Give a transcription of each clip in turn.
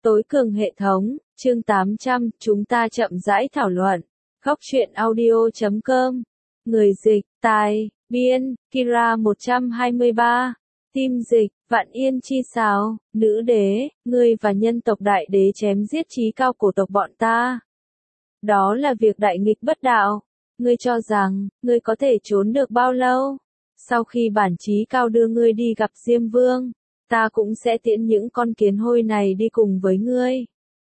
Tối cường hệ thống, chương 800, chúng ta chậm rãi thảo luận. Góc truyện audio.com. Người dịch, tài, biên, Kira 123. Tim dịch, Vạn Yên chi sáo, nữ đế, ngươi và nhân tộc đại đế chém giết chí cao cổ tộc bọn ta. Đó là việc đại nghịch bất đạo. Ngươi cho rằng, ngươi có thể trốn được bao lâu? Sau khi bản chí cao đưa ngươi đi gặp Diêm Vương, ta cũng sẽ tiễn những con kiến hôi này đi cùng với ngươi.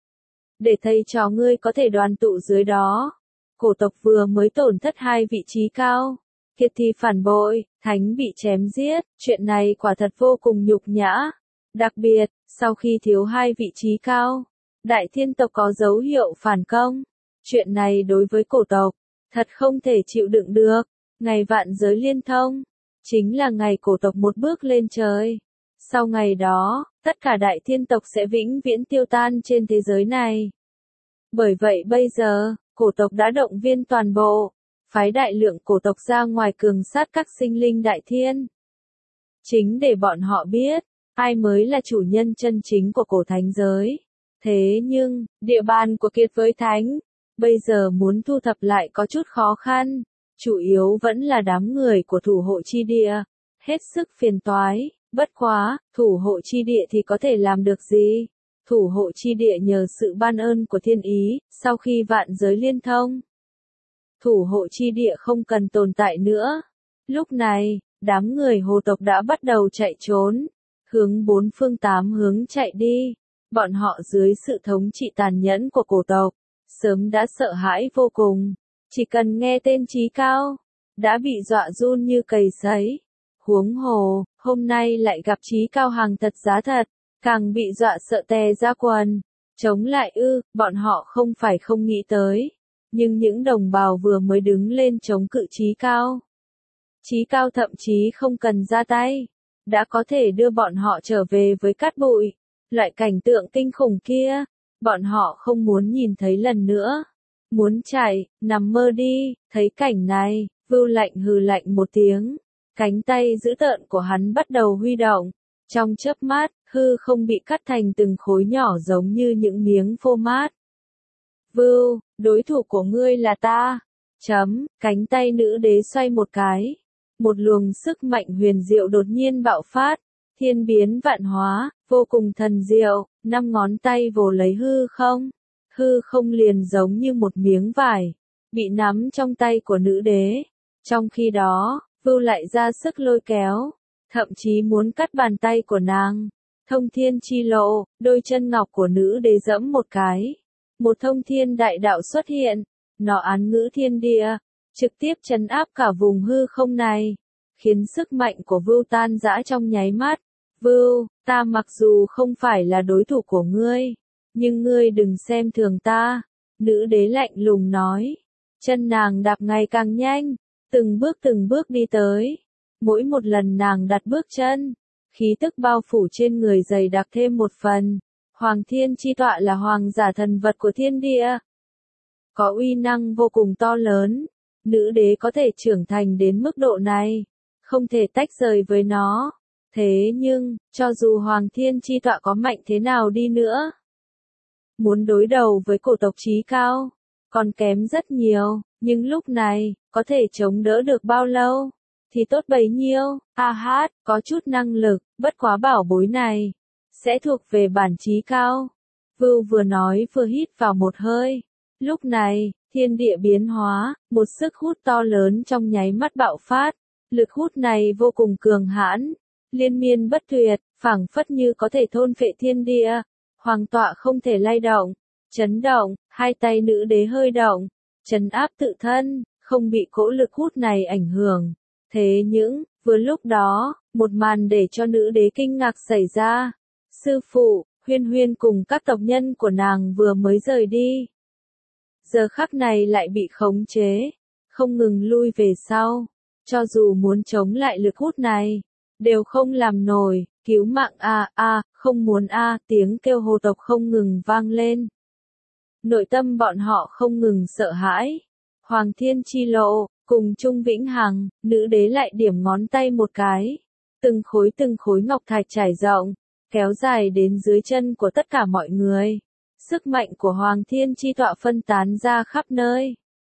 Để thầy trò ngươi có thể đoàn tụ dưới đó. Cổ tộc vừa mới tổn thất 2 vị trí cao. Kiệt thì phản bội, thánh bị chém giết, chuyện này quả thật vô cùng nhục nhã. Đặc biệt, sau khi thiếu 2 vị trí cao, đại thiên tộc có dấu hiệu phản công. Chuyện này đối với cổ tộc, thật không thể chịu đựng được. Ngày vạn giới liên thông, chính là ngày cổ tộc một bước lên trời. Sau ngày đó, tất cả đại thiên tộc sẽ vĩnh viễn tiêu tan trên thế giới này. Bởi vậy bây giờ, cổ tộc đã động viên toàn bộ, phái đại lượng cổ tộc ra ngoài cường sát các sinh linh đại thiên. Chính để bọn họ biết, ai mới là chủ nhân chân chính của cổ thánh giới. Thế nhưng, địa bàn của Kiệt với thánh, bây giờ muốn thu thập lại có chút khó khăn, chủ yếu vẫn là đám người của thủ hộ chi địa, hết sức phiền toái. Bất quá, thủ hộ chi địa thì có thể làm được gì? Thủ hộ chi địa nhờ sự ban ơn của thiên ý, sau khi vạn giới liên thông, thủ hộ chi địa không cần tồn tại nữa. Lúc này, đám người hồ tộc đã bắt đầu chạy trốn, hướng 4 phương 8 hướng chạy đi. Bọn họ dưới sự thống trị tàn nhẫn của cổ tộc, sớm đã sợ hãi vô cùng. Chỉ cần nghe tên chí cao, đã bị dọa run như cầy sấy. Huống hồ, hôm nay lại gặp chí cao hàng thật giá thật, càng bị dọa sợ tè ra quần. Chống lại ư, bọn họ không phải không nghĩ tới. Nhưng những đồng bào vừa mới đứng lên chống cự chí cao. Chí cao thậm chí không cần ra tay, đã có thể đưa bọn họ trở về với cát bụi. Loại cảnh tượng kinh khủng kia, bọn họ không muốn nhìn thấy lần nữa. Muốn chạy, nằm mơ đi. Thấy cảnh này, Vưu Lạnh hừ lạnh một tiếng. Cánh tay dữ tợn của hắn bắt đầu huy động. Trong chớp mắt, hư không bị cắt thành từng khối nhỏ giống như những miếng phô mát. Vưu, đối thủ của ngươi là ta. Cánh tay nữ đế xoay một cái. Một luồng sức mạnh huyền diệu đột nhiên bạo phát. Thiên biến vạn hóa, vô cùng thần diệu, 5 ngón tay vồ lấy hư không. Hư không liền giống như một miếng vải, bị nắm trong tay của nữ đế. Trong khi đó, Vưu lại ra sức lôi kéo, thậm chí muốn cắt bàn tay của nàng. Thông thiên chi lộ, đôi chân ngọc của nữ đế giẫm một cái. Một thông thiên đại đạo xuất hiện, nó án ngữ thiên địa, trực tiếp trấn áp cả vùng hư không này, khiến sức mạnh của Vưu tan rã trong nháy mắt. Vưu, ta mặc dù không phải là đối thủ của ngươi, nhưng ngươi đừng xem thường ta. Nữ đế lạnh lùng nói. Chân nàng đạp ngày càng nhanh, từng bước đi tới. Mỗi một lần nàng đặt bước chân, khí tức bao phủ trên người dày đặc thêm một phần. Hoàng thiên chi tọa là hoàng giả thần vật của thiên địa, có uy năng vô cùng to lớn. Nữ đế có thể trưởng thành đến mức độ này, không thể tách rời với nó. Thế nhưng, cho dù hoàng thiên chi tọa có mạnh thế nào đi nữa, muốn đối đầu với cổ tộc chí cao, còn kém rất nhiều. Nhưng lúc này, có thể chống đỡ được bao lâu, thì tốt bấy nhiêu. Có chút năng lực, bất quá bảo bối này sẽ thuộc về bản chí cao. Vưu vừa nói vừa hít vào một hơi. Lúc này, thiên địa biến hóa, một sức hút to lớn trong nháy mắt bạo phát. Lực hút này vô cùng cường hãn, liên miên bất tuyệt, phảng phất như có thể thôn phệ thiên địa. Hoàng tọa không thể lay động, chấn động, hai tay nữ đế hơi động, trấn áp tự thân, không bị cỗ lực hút này ảnh hưởng. Thế nhưng, vừa lúc đó, một màn để cho nữ đế kinh ngạc xảy ra. Sư phụ, Huyên Huyên cùng các tộc nhân của nàng vừa mới rời đi. Giờ khắc này lại bị khống chế, không ngừng lui về sau. Cho dù muốn chống lại lực hút này, đều không làm nổi. Cứu mạng không muốn tiếng kêu hồ tộc không ngừng vang lên. Nội tâm bọn họ không ngừng sợ hãi. Hoàng thiên chi lộ, cùng Trung Vĩnh Hằng, nữ đế lại điểm ngón tay một cái. Từng khối ngọc thạch trải rộng, kéo dài đến dưới chân của tất cả mọi người. Sức mạnh của Hoàng Thiên Chi Tọa phân tán ra khắp nơi,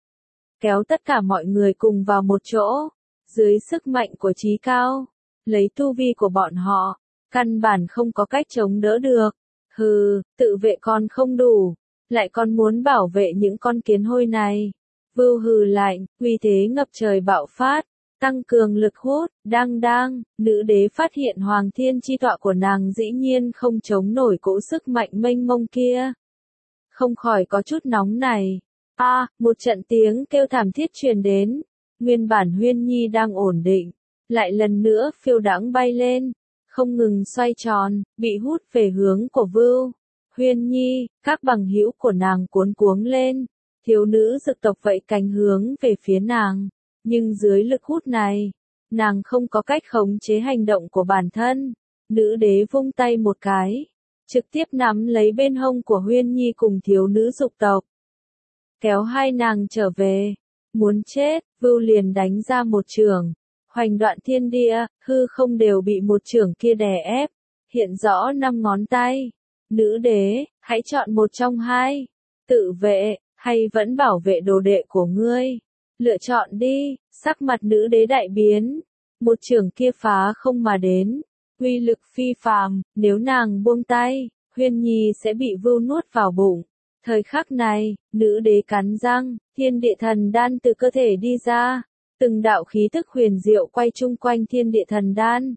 kéo tất cả mọi người cùng vào một chỗ, dưới sức mạnh của Chí Cao, lấy tu vi của bọn họ, căn bản không có cách chống đỡ được. Hừ, tự vệ còn không đủ, lại còn muốn bảo vệ những con kiến hôi này. Vưu hừ lạnh, uy thế ngập trời bạo phát, tăng cường lực hút, đang, nữ đế phát hiện Hoàng Thiên Chi Tọa của nàng dĩ nhiên không chống nổi cỗ sức mạnh mênh mông kia. Không khỏi có chút nóng này. Một trận tiếng kêu thảm thiết truyền đến, nguyên bản Huyên Nhi đang ổn định, lại lần nữa phiêu đãng bay lên, không ngừng xoay tròn, bị hút về hướng của Vưu. Huyên Nhi, các bằng hữu của nàng cuống cuống lên, thiếu nữ dực tộc vậy cánh hướng về phía nàng, nhưng dưới lực hút này, nàng không có cách khống chế hành động của bản thân. Nữ đế vung tay một cái, trực tiếp nắm lấy bên hông của Huyên Nhi cùng thiếu nữ dục tộc, kéo hai nàng trở về. Muốn chết, Vưu liền đánh ra một chưởng, hoành đoạn thiên địa, hư không đều bị một chưởng kia đè ép, hiện rõ 5 ngón tay. Nữ đế, hãy chọn một trong hai, tự vệ, hay vẫn bảo vệ đồ đệ của ngươi. Lựa chọn đi. Sắc mặt nữ đế đại biến, một chưởng kia phá không mà đến, uy lực phi phàm, nếu nàng buông tay, Huyên Nhi sẽ bị Vưu nuốt vào bụng. Thời khắc này, nữ đế cắn răng, thiên địa thần đan từ cơ thể đi ra, từng đạo khí tức huyền diệu quay chung quanh thiên địa thần đan.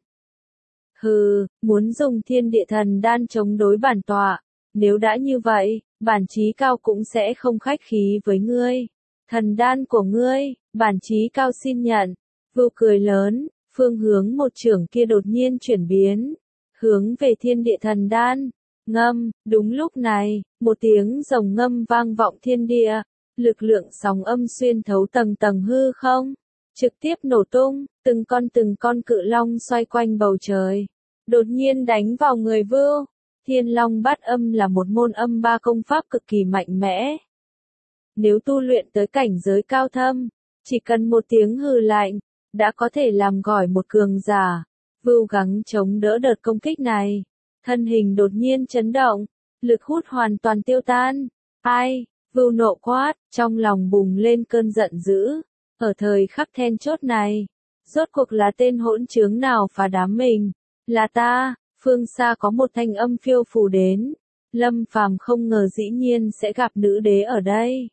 Hừ, muốn dùng thiên địa thần đan chống đối bản tọa, nếu đã như vậy, bản Chí Cao cũng sẽ không khách khí với ngươi. Thần đan của ngươi, bản Chí Cao xin nhận. Vưu cười lớn, phương hướng một chưởng kia đột nhiên chuyển biến, hướng về thiên địa thần đan. Ngâm, đúng lúc này, một tiếng rồng ngâm vang vọng thiên địa, lực lượng sóng âm xuyên thấu tầng tầng hư không, trực tiếp nổ tung, từng con cự long xoay quanh bầu trời, đột nhiên đánh vào người Vưu. Thiên Long Bát Âm là một môn âm ba công pháp cực kỳ mạnh mẽ. Nếu tu luyện tới cảnh giới cao thâm, chỉ cần một tiếng hừ lạnh, đã có thể làm gỏi một cường giả. Vưu gắng chống đỡ đợt công kích này, thân hình đột nhiên chấn động, lực hút hoàn toàn tiêu tan. Vưu nộ quát, trong lòng bùng lên cơn giận dữ. Ở thời khắc then chốt này, rốt cuộc là tên hỗn trướng nào phá đám mình? Là ta. Phương xa có một thanh âm phiêu phù đến. Lâm Phàm không ngờ dĩ nhiên sẽ gặp nữ đế ở đây.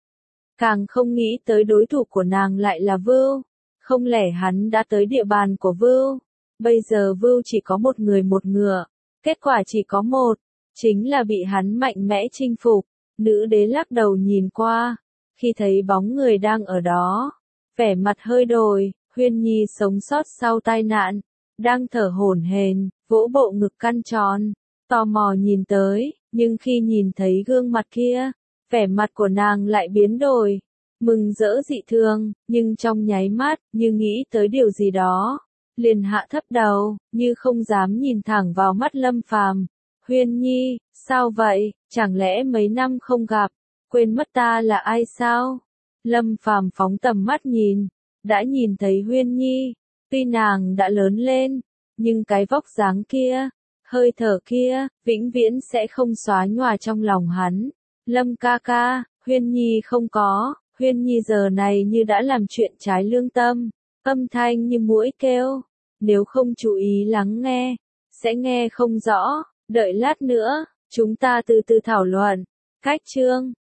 Càng không nghĩ tới đối thủ của nàng lại là Vưu. Không lẽ hắn đã tới địa bàn của Vưu? Bây giờ Vưu chỉ có một người một ngựa. Kết quả chỉ có một, chính là bị hắn mạnh mẽ chinh phục. Nữ đế lắc đầu nhìn qua, khi thấy bóng người đang ở đó, vẻ mặt hơi đổi. Huyên Nhi sống sót sau tai nạn, đang thở hổn hển, vỗ bộ ngực căn tròn, tò mò nhìn tới, nhưng khi nhìn thấy gương mặt kia, vẻ mặt của nàng lại biến đổi, mừng rỡ dị thường, nhưng trong nháy mắt, như nghĩ tới điều gì đó, liền hạ thấp đầu, như không dám nhìn thẳng vào mắt Lâm Phàm. Huyên Nhi, sao vậy, chẳng lẽ mấy năm không gặp, quên mất ta là ai sao? Lâm Phàm phóng tầm mắt nhìn, đã nhìn thấy Huyên Nhi, tuy nàng đã lớn lên, nhưng cái vóc dáng kia, hơi thở kia, vĩnh viễn sẽ không xóa nhòa trong lòng hắn. Lâm ca ca, Huyên Nhi không có. Huyên Nhi giờ này như đã làm chuyện trái lương tâm, âm thanh như muỗi kêu, nếu không chú ý lắng nghe, sẽ nghe không rõ, đợi lát nữa, chúng ta từ từ thảo luận. Cách chương